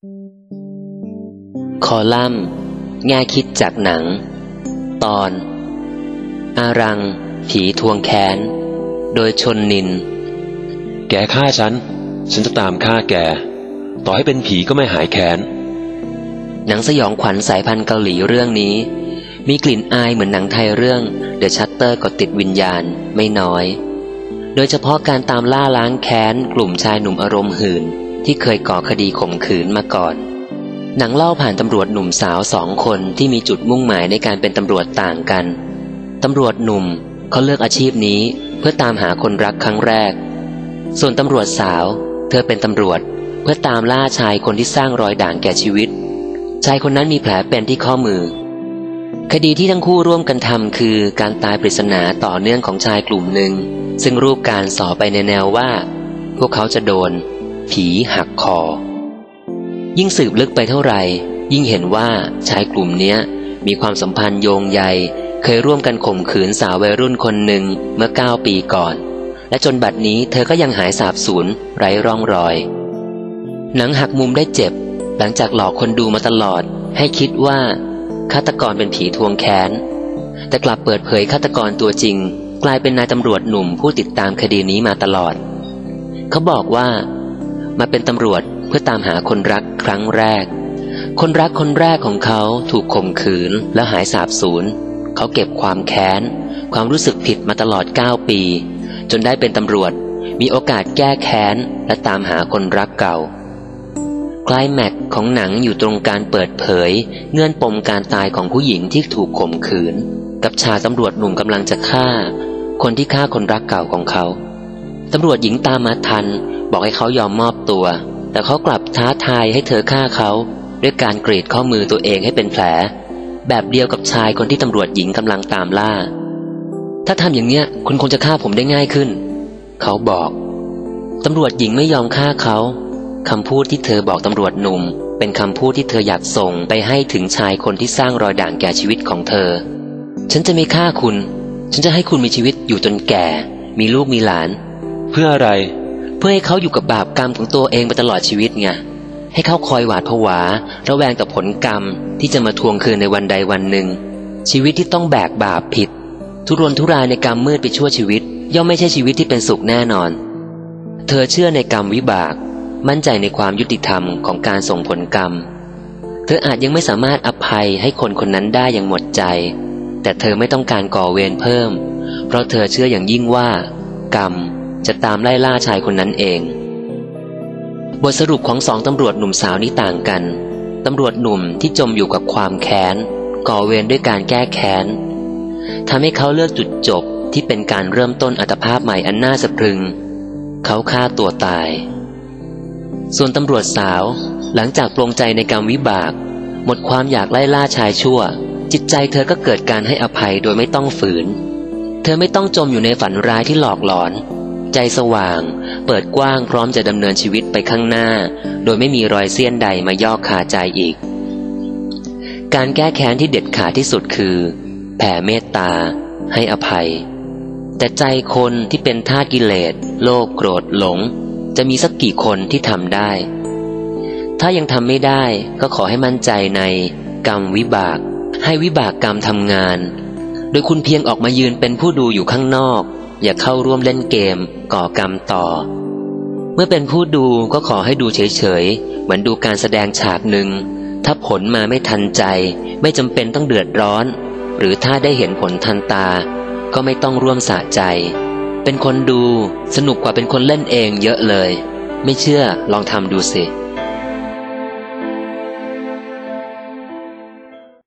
คอลัมน์แง่คิดจากหนังตอนอารังผีทวงแค้นโดยชนนินแกฆ่าฉันจะตามฆ่าแกต่อให้เป็นผีก็ไม่หายแค้นหนังสยองขวัญสายพันธุ์เกาหลีเรื่องนี้มีกลิ่นอายเหมือนหนังไทยเรื่อง The Shutter กดติดวิญญาณไม่น้อยโดยเฉพาะการตามล่าล้างแค้นกลุ่มชายหนุ่มอารมณ์หื่นที่เคยก่อคดีข่มขืนมาก่อนหนังเล่าผ่านตำรวจหนุ่มสาว2 คนที่มีจุดมุ่งหมายในการเป็นตำรวจต่างกันตำรวจหนุ่มเขาเลือกอาชีพนี้เพื่อตามหาคนรักครั้งแรกส่วนตำรวจสาวเธอเป็นตำรวจเพื่อตามล่าชายคนที่สร้างรอยด่างแก่ชีวิตชายคนนั้นมีแผลเป็นที่ข้อมือคดีที่ทั้งคู่ร่วมกันทำคือการตายปริศนาต่อเนื่องของชายกลุ่มหนึ่งซึ่งรูปการส่อไปในแนวว่าพวกเขาจะโดนผีหักคอยิ่งสืบลึกไปเท่าไหร่ยิ่งเห็นว่าชายกลุ่มเนี้ยมีความสัมพันธ์โยงใยเคยร่วมกันข่มขืนสาววัยรุ่นคนหนึ่งเมื่อ9 ปีก่อนและจนบัดนี้เธอก็ยังหายสาบสูญไร้ร่องรอยหนังหักมุมได้เจ็บหลังจากหลอกคนดูมาตลอดให้คิดว่าฆาตกรเป็นผีทวงแค้นแต่กลับเปิดเผยฆาตกรตัวจริงกลายเป็นนายตำรวจหนุ่มผู้ติดตามคดีนี้มาตลอดเขาบอกว่ามาเป็นตำรวจเพื่อตามหาคนรักครั้งแรกคนรักคนแรกของเขาถูกข่มขืนแล้วหายสาบสูญเขาเก็บความแค้นความรู้สึกผิดมาตลอด9 ปีจนได้เป็นตำรวจมีโอกาสแก้แค้นและตามหาคนรักเก่าไคลแม็กซ์ของหนังอยู่ตรงการเปิดเผยเงื่อนปมการตายของผู้หญิงที่ถูกข่มขืนกับชายตำรวจหนุ่มกำลังจะฆ่าคนที่ฆ่าคนรักเก่าของเขาตำรวจหญิงตามมาทันบอกให้เขายอมมอบตัวแต่เขากลับท้าทายให้เธอฆ่าเขาด้วยการกรีดข้อมือตัวเองให้เป็นแผลแบบเดียวกับชายคนที่ตำรวจหญิงกำลังตามล่าถ้าทำอย่างเนี้ยคุณคงจะฆ่าผมได้ง่ายขึ้นเขาบอกตำรวจหญิงไม่ยอมฆ่าเขาคำพูดที่เธอบอกตำรวจหนุ่มเป็นคำพูดที่เธออยากส่งไปให้ถึงชายคนที่สร้างรอยด่างแก่ชีวิตของเธอฉันจะไม่ฆ่าคุณฉันจะให้คุณมีชีวิตอยู่จนแก่มีลูกมีหลานเพื่ออะไรเพื่อให้เขาอยู่กับบาปกรรมของตัวเองไปตลอดชีวิตไงให้เขาคอยหวาดผวาระแวงต่อผลกรรมที่จะมาทวงคืนในวันใดวันหนึ่งชีวิตที่ต้องแบกบาปผิดทุรนทุรายในกรรมมืดไปชั่วชีวิตย่อมไม่ใช่ชีวิตที่เป็นสุขแน่นอนเธอเชื่อในกรรมวิบากมั่นใจในความยุติธรรมของการส่งผลกรรมเธออาจยังไม่สามารถอภัยให้คนคนนั้นได้อย่างหมดใจแต่เธอไม่ต้องการก่อเวรเพิ่มเพราะเธอเชื่ออย่างยิ่งว่ากรรมจะตามไล่ล่าชายคนนั้นเองบทสรุปของ2 ตำรวจหนุ่มสาวนี้ต่างกันตำรวจหนุ่มที่จมอยู่กับความแค้นก่อเวรด้วยการแก้แค้นทำให้เขาเลือกจุดจบที่เป็นการเริ่มต้นอัตภาพใหม่อันน่าสะพรึงเขาฆ่าตัวตายส่วนตำรวจสาวหลังจากปลงใจในกรรมวิบากหมดความอยากไล่ล่าชายชั่วจิตใจเธอก็เกิดการให้อภัยโดยไม่ต้องฝืนเธอไม่ต้องจมอยู่ในฝันร้ายที่หลอกหลอนใจสว่างเปิดกว้างพร้อมจะดำเนินชีวิตไปข้างหน้าโดยไม่มีรอยเสี้ยนใดมาย่อคาใจอีกการแก้แค้นที่เด็ดขาดที่สุดคือแผ่เมตตาให้อภัยแต่ใจคนที่เป็นทาสกิเลสโลภโกรธหลงจะมีสักกี่คนที่ทำได้ถ้ายังทำไม่ได้ก็ขอให้มั่นใจในกรรมวิบากให้วิบากกรรมทำงานโดยคุณเพียงออกมายืนเป็นผู้ดูอยู่ข้างนอกอย่าเข้าร่วมเล่นเกมก่อกรรมต่อเมื่อเป็นผู้ดูก็ขอให้ดูเฉยๆเหมือนดูการแสดงฉากหนึ่งถ้าผลมาไม่ทันใจไม่จำเป็นต้องเดือดร้อนหรือถ้าได้เห็นผลทันตาก็ไม่ต้องร่วมสะใจเป็นคนดูสนุกกว่าเป็นคนเล่นเองเยอะเลยไม่เชื่อลองทำดูสิ